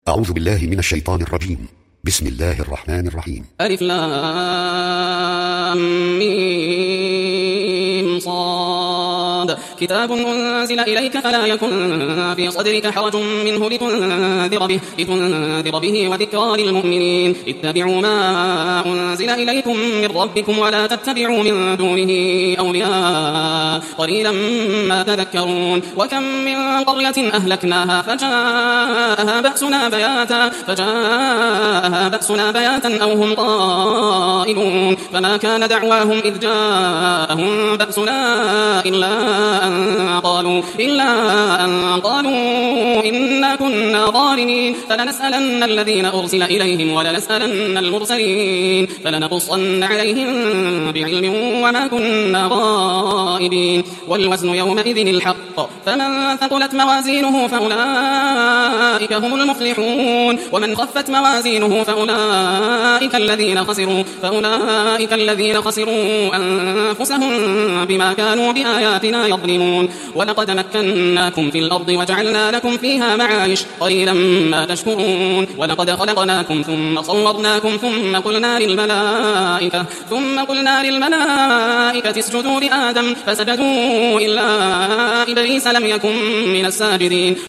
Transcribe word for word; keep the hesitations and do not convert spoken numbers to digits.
أعوذ بالله من الشيطان الرجيم. بسم الله الرحمن الرحيم. ألف لام ميم صاد كتاب أنزل إليك فلا يكن في صدرك حرج منه لتنذر به, لتنذر به وذكرى للمؤمنين. اتبعوا ما أنزل إليكم من ربكم ولا تتبعوا من دونه أولياء قليلا ما تذكرون. وكم من قرية أهلكناها فجاءها بأسنا بياتا فجاءها بأسنا بياتا أو هم قائلون فما كان دعواهم إذ جاءهم بأسنا إلا أن قالوا إلا أن قالوا إنا كنا ظالمين. فلنسألن الذين أرسل إليهم ولنسألن المرسلين فلنقصن عليهم بعلم وما كنا غائبين. والوزن يومئذ الحق فمن ثقلت موازينه فأولئك هم المفلحون ومن خفت موازينه فأولئك الذين خسروا فأولئك الذين خسروا أنفسهم بما كانوا بآياتنا يظلمون. ولقد مكناكم في الأرض وجعلنا لكم فيها معايش قليلا ما تشكرون. ولقد خلقناكم ثم صورناكم ثم قلنا للملائكة ثم قلنا للملائكة اسجدوا لآدم فسجدوا إلا إبليس لم يكن من الساجدين.